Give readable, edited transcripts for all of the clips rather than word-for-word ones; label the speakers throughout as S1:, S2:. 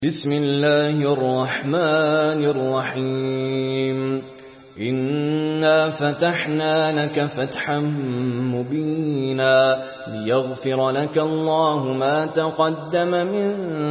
S1: بسم الله الرحمن الرحيم إنا فتحنا لك فتحا مبينا ليغفر لك الله ما تقدم من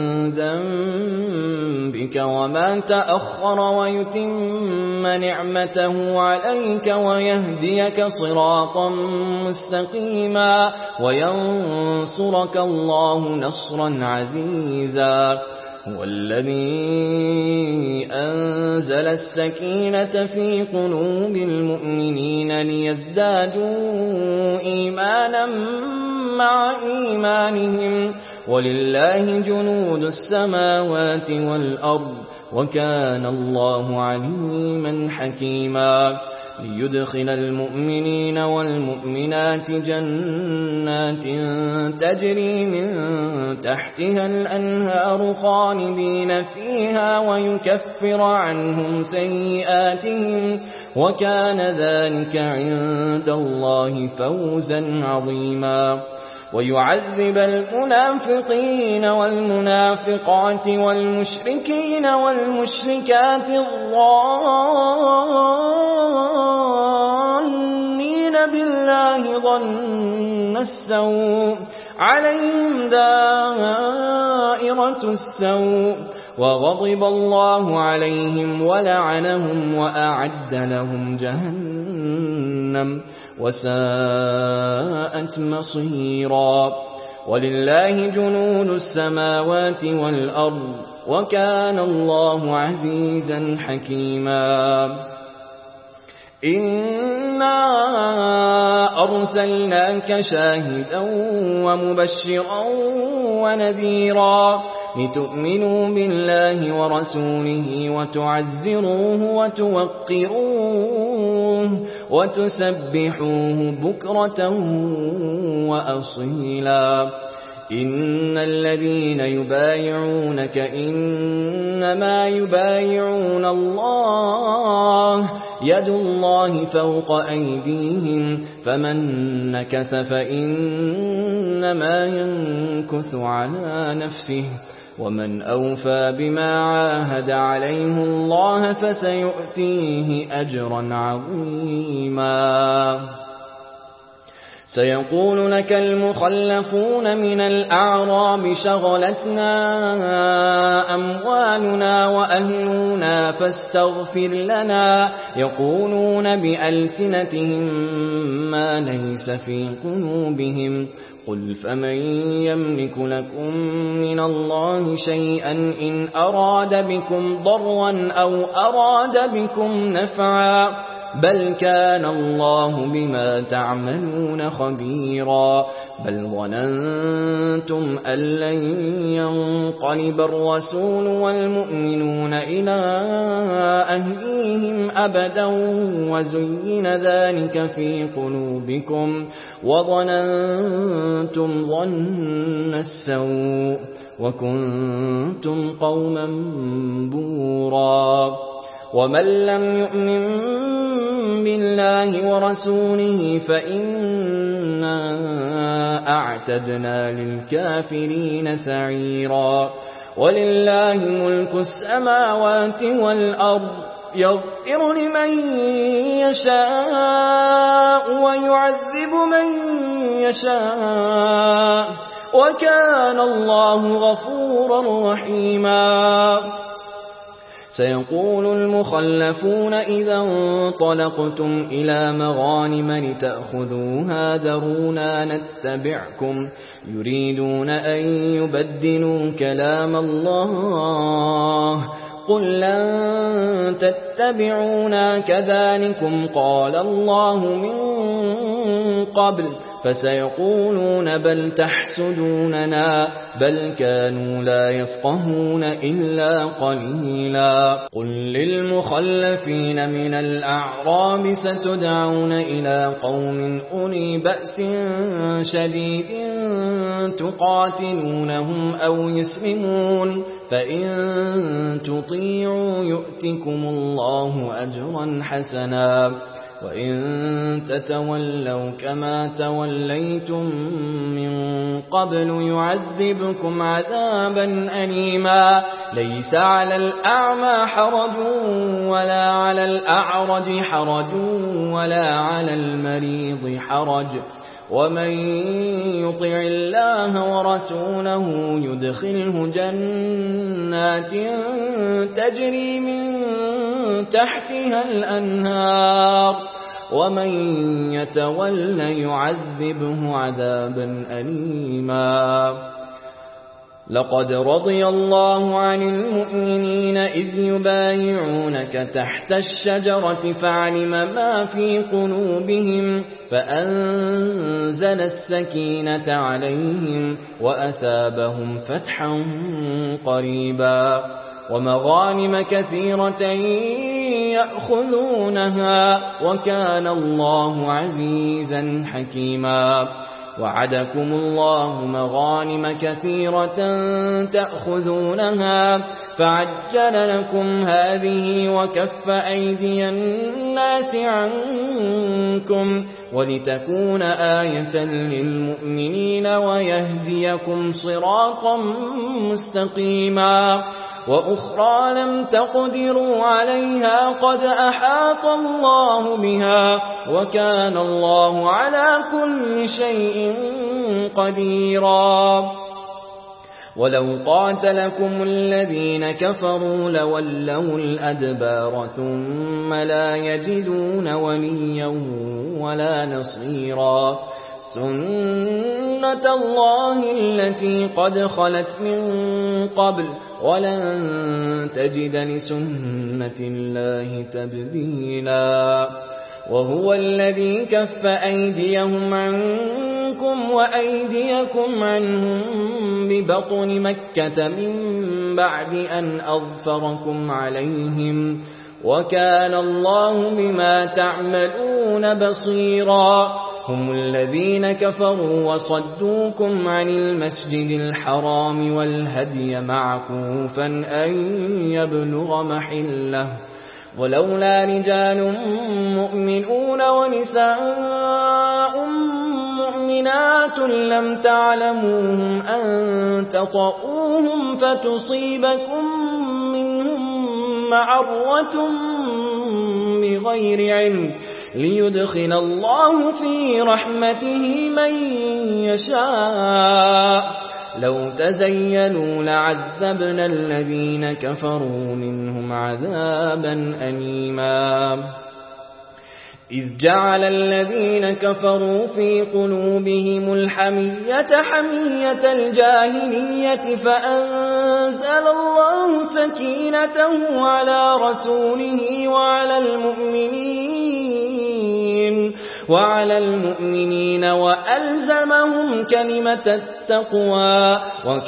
S1: ذنبك وما تأخر ويتم نعمته عليك ويهديك صراطا مستقيما وينصرك الله نصرا عزيزا هو الذي أنزل السكينة في قلوب المؤمنين ليزدادوا إيمانا مع إيمانهم ولله جنود السماوات والأرض وكان الله عليما حكيما ليدخل المؤمنين والمؤمنات جنات تجري من تحتها الأنهار خالدين فيها ويكفر عنهم سيئاتهم وكان ذلك عند الله فوزا عظيما ويعذب المنافقين والمنافقات والمشركين والمشركات الظانين بالله ظن السوء عليهم دائرة السوء وغضب الله عليهم ولعنهم وأعد لهم جهنم وساءت مصيرا ولله جنود السماوات والأرض وكان الله عزيزا حكيما إنا أرسلناك شاهدا ومبشرا ونذيرا لتؤمنوا بالله ورسوله وتعزروه وتوقروه وتسبحوه بكرة وأصيلا إن الذين يبايعونك إنما يبايعون الله يد الله فوق أيديهم فمن نكث فإنما ينكث على نفسه ومن أوفى بما عاهد عليه الله فسيؤتيه أجرا عظيما سيقول لك المخلفون من الأعراب شغلتنا أموالنا وأهلنا فاستغفر لنا يقولون بألسنتهم ما ليس في قلوبهم قل فمن يملك لكم من الله شيئا إن أراد بكم ضرا أو أراد بكم نفعا بل كان الله بما تعملون خبيرا بل ظننتم أن لن ينقلب الرسول والمؤمنون إلى أهليهم أبدا وزين ذلك في قلوبكم وظننتم ظن السوء وكنتم قوما بورا ومن لم يؤمن بالله ورسوله فإنا أعتدنا للكافرين سعيرا ولله ملك السماوات والأرض يغفر لمن يشاء ويعذب من يشاء وكان الله غفورا رحيما سيقول المخلفون إذا انطلقتم إلى مغانم لتأخذوها ذرونا نتبعكم يريدون أن يبدلوا كلام الله قل لن تتبعونا كذلكم قال الله من قبل فسيقولون بل تحسدوننا بل كانوا لا يفقهون إلا قليلا قل للمخلفين من الأعراب ستدعون إلى قوم أولي بأس شديد تقاتلونهم أو يسلمون فإن تطيعوا يؤتكم الله أجرا حسنا وإن تتولوا كما توليتم من قبل يعذبكم عذابا أليما ليس على الأعمى حرج ولا على الأعرج حرج ولا على المريض حرج ومن يطع الله ورسوله يدخله جنات تجري من تحتها الأنهار ومن يتول يعذبه عذابا أليما لقد رضي الله عن المؤمنين إذ يبايعونك تحت الشجرة فعلم ما في قلوبهم فأنزل السكينة عليهم وأثابهم فتحا قريبا ومغانم كثيرة يأخذونها وكان الله عزيزا حكيما وعدكم الله مغانم كثيرة تأخذونها فعجل لكم هذه وكف أيدي الناس عنكم ولتكون آية للمؤمنين ويهديكم صراطا مستقيما وأخرى لم تقدروا عليها قد أحاط الله بها وكان الله على كل شيء قديرا ولو قاتلكم الذين كفروا لولوا الأدبار ثم لا يجدون وليا ولا نصيرا سنة الله التي قد خلت من قبل ولن تجد لسنة الله تبديلا وهو الذي كف أيديهم عنكم وأيديكم عنهم ببطن مكة من بعد أن أظفركم عليهم وكان الله بما تعملون بصيرا هم الذين كفروا وصدوكم عن المسجد الحرام والهدي معكوفا أن يبلغ محله ولولا رجال مؤمنون ونساء مؤمنات لم تعلموهم أن تطؤوهم فتصيبكم منهم معرة بغير علم ليدخل الله في رحمته من يشاء لو تزيلوا لعذبنا الذين كفروا منهم عذابا أليما إذ جعل الذين كفروا في قلوبهم الحمية حمية الجاهلية فأنزل الله سكينته على رسوله وعلى المؤمنين وألزمهم كلمة التقوى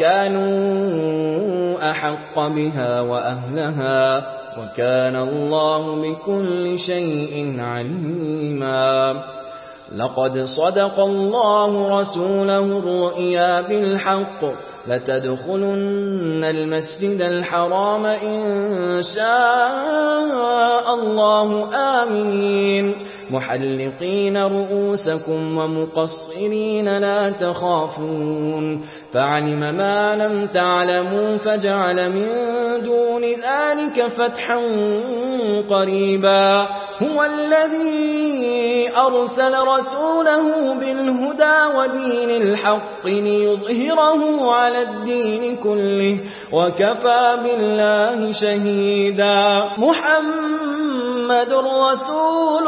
S1: وكانوا أحق بها وأهلها وكان الله بكل شيء عليما لقد صدق الله رسوله الرؤيا بالحق لتدخلن المسجد الحرام إن شاء الله آمنين محلقين رؤوسكم ومقصرين لا تخافون فعلم ما لم تعلموا فجعل من دون ذلك فتحا قريبا هو الذي أرسل رسوله بالهدى ودين الحق ليظهره على الدين كله وكفى بالله شهيدا محمد رسول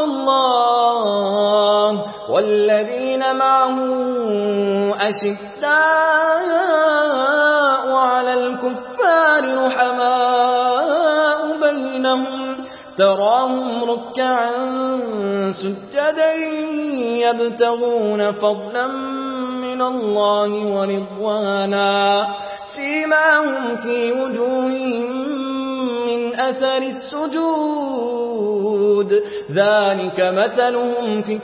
S1: الله والذين معه أشداء على الكفار رحماء بينهم تراهم ركعا سجدا يبتغون فضلا من الله ورضوانا سيماهم في وجوههم من أثر السجود ذلك مثلهم في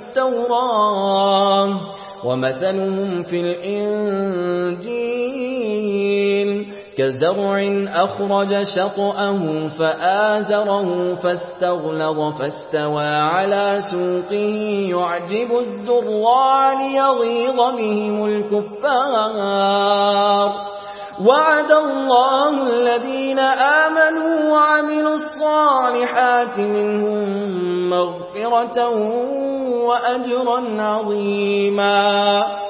S1: التوراة ومثلهم في الإنجيل كزرع أخرج شطأه فآزره فاستغلظ فاستوى على سوقه يعجب الزراع ليغيظ بهم الكفار وعد الله الذين آمنوا وعملوا الصالحات منهم مغفرة وأجرا عظيما